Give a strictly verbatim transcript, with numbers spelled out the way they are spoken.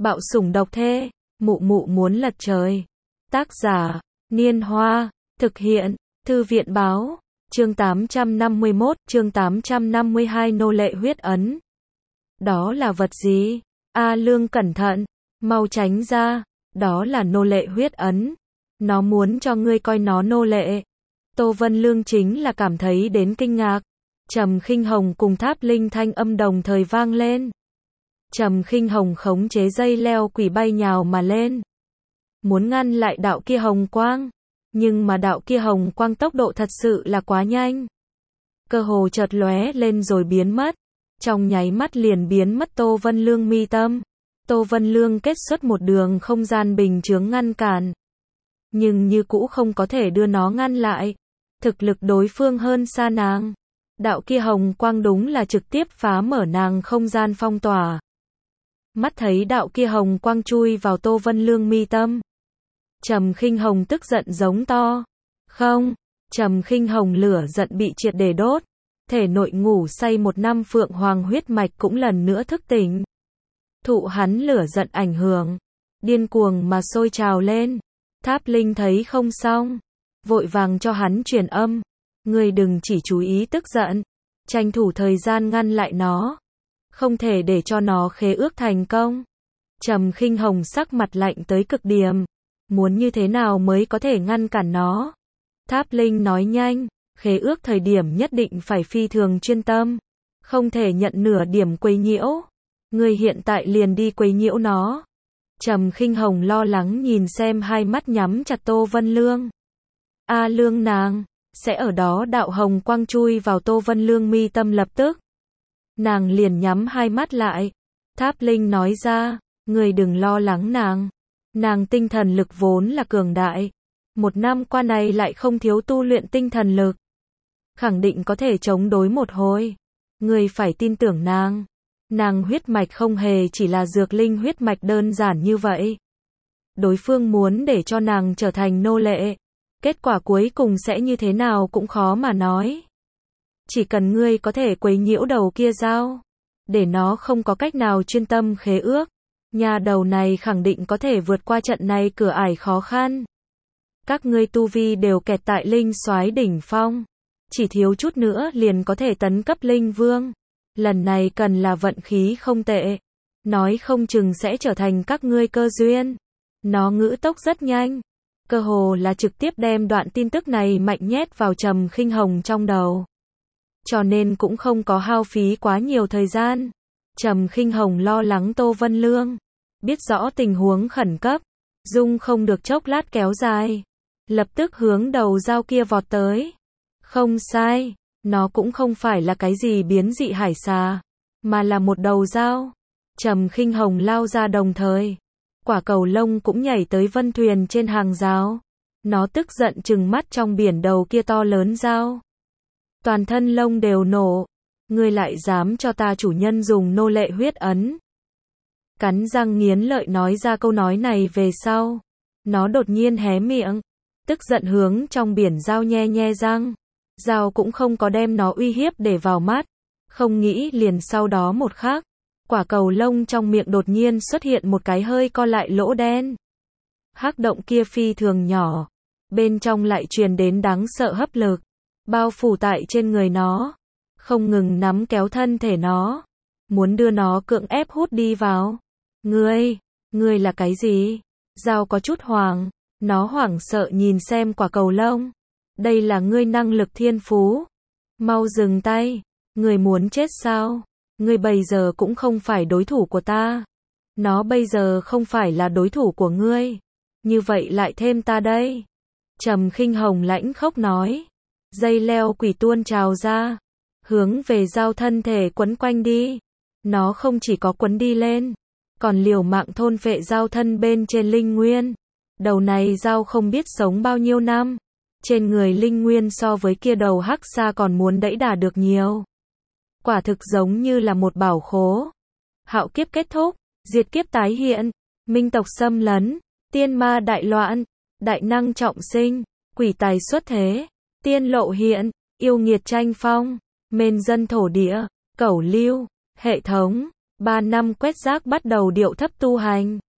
Bạo sủng độc thê, mụ mụ muốn lật trời. Tác giả, Niên Hoa, thực hiện, Thư viện Báo, chương tám trăm năm mươi mốt, chương tám trăm năm mươi hai nô lệ huyết ấn. Đó là vật gì? A Lương cẩn thận, mau tránh ra, đó là nô lệ huyết ấn. Nó muốn cho ngươi coi nó nô lệ. Tô Vân Lương chính là cảm thấy đến kinh ngạc. Trầm Khinh Hồng cùng Tháp Linh thanh âm đồng thời vang lên. Trầm Khinh Hồng khống chế dây leo quỷ bay nhào mà lên, muốn ngăn lại đạo kia hồng quang, nhưng mà đạo kia hồng quang tốc độ thật sự là quá nhanh. Cơ hồ chợt lóe lên rồi biến mất, trong nháy mắt liền biến mất Tô Vân Lương mi tâm. Tô Vân Lương kết xuất một đường không gian bình chướng ngăn cản, nhưng như cũ không có thể đưa nó ngăn lại. Thực lực đối phương hơn xa nàng. Đạo kia hồng quang đúng là trực tiếp phá mở nàng không gian phong tỏa. Mắt thấy đạo kia hồng quang chui vào Tô Vân Lương mi tâm. Trầm Khinh Hồng tức giận giống to. Không, Trầm Khinh Hồng lửa giận bị triệt để đốt. Thể nội ngủ say một năm phượng hoàng huyết mạch cũng lần nữa thức tỉnh. Thụ hắn lửa giận ảnh hưởng, điên cuồng mà sôi trào lên. Tháp Linh thấy không xong, vội vàng cho hắn truyền âm. Ngươi đừng chỉ chú ý tức giận, tranh thủ thời gian ngăn lại nó. Không thể để cho nó khế ước thành công. Trầm Khinh Hồng sắc mặt lạnh tới cực điểm. Muốn như thế nào mới có thể ngăn cản nó? Tháp Linh nói nhanh, khế ước thời điểm nhất định phải phi thường chuyên tâm. Không thể nhận nửa điểm quấy nhiễu. Ngươi hiện tại liền đi quấy nhiễu nó. Trầm Khinh Hồng lo lắng nhìn xem hai mắt nhắm chặt Tô Vân Lương. A Lương nàng, sẽ ở đó đạo hồng quang chui vào Tô Vân Lương mi tâm lập tức. Nàng liền nhắm hai mắt lại. Tháp Linh nói ra, ngươi đừng lo lắng nàng. Nàng tinh thần lực vốn là cường đại. Một năm qua này lại không thiếu tu luyện tinh thần lực. Khẳng định có thể chống đối một hồi. Ngươi phải tin tưởng nàng. Nàng huyết mạch không hề chỉ là dược linh huyết mạch đơn giản như vậy. Đối phương muốn để cho nàng trở thành nô lệ. Kết quả cuối cùng sẽ như thế nào cũng khó mà nói. Chỉ cần ngươi có thể quấy nhiễu đầu kia dao, để nó không có cách nào chuyên tâm khế ước, nhà đầu này khẳng định có thể vượt qua trận này cửa ải khó khăn. Các ngươi tu vi đều kẹt tại linh soái đỉnh phong, chỉ thiếu chút nữa liền có thể tấn cấp linh vương. Lần này cần là vận khí không tệ, nói không chừng sẽ trở thành các ngươi cơ duyên. Nó ngữ tốc rất nhanh, cơ hồ là trực tiếp đem đoạn tin tức này mạnh nhét vào Trầm Khinh Hồng trong đầu. Cho nên cũng không có hao phí quá nhiều thời gian. Trầm Khinh Hồng lo lắng Tô Vân Lương, biết rõ tình huống khẩn cấp, dung không được chốc lát kéo dài, lập tức hướng đầu dao kia vọt tới. Không sai, nó cũng không phải là cái gì biến dị hải xà, mà là một đầu dao. Trầm Khinh Hồng lao ra đồng thời, quả cầu lông cũng nhảy tới vân thuyền trên hàng rào. Nó tức giận trừng mắt trong biển đầu kia to lớn dao. Toàn thân lông đều nổ. Ngươi lại dám cho ta chủ nhân dùng nô lệ huyết ấn. Cắn răng nghiến lợi nói ra câu nói này về sau. Nó đột nhiên hé miệng, tức giận hướng trong biển dao nhe nhe răng. Dao cũng không có đem nó uy hiếp để vào mắt. Không nghĩ liền sau đó một khắc, quả cầu lông trong miệng đột nhiên xuất hiện một cái hơi co lại lỗ đen. Hắc động kia phi thường nhỏ, bên trong lại truyền đến đáng sợ hấp lực, bao phủ tại trên người nó, không ngừng nắm kéo thân thể nó, muốn đưa nó cưỡng ép hút đi vào. Ngươi, ngươi là cái gì? Dao có chút hoảng, nó hoảng sợ nhìn xem quả cầu lông. Đây là ngươi năng lực thiên phú. Mau dừng tay, ngươi muốn chết sao? Ngươi bây giờ cũng không phải đối thủ của ta. Nó bây giờ không phải là đối thủ của ngươi. Như vậy lại thêm ta đây. Trầm Khinh Hồng lãnh khốc nói. Dây leo quỷ tuôn trào ra, hướng về dao thân thể quấn quanh đi. Nó không chỉ có quấn đi lên, còn liều mạng thôn phệ dao thân bên trên linh nguyên. Đầu này dao không biết sống bao nhiêu năm, trên người linh nguyên so với kia đầu hắc xa còn muốn đẫy đà được nhiều. Quả thực giống như là một bảo khố. Hạo kiếp kết thúc, diệt kiếp tái hiện, minh tộc xâm lấn, tiên ma đại loạn, đại năng trọng sinh, quỷ tài xuất thế, tiên lộ hiện, yêu nghiệt tranh phong, mên dân thổ địa, cẩu lưu, hệ thống, ba năm quét rác bắt đầu điệu thấp tu hành.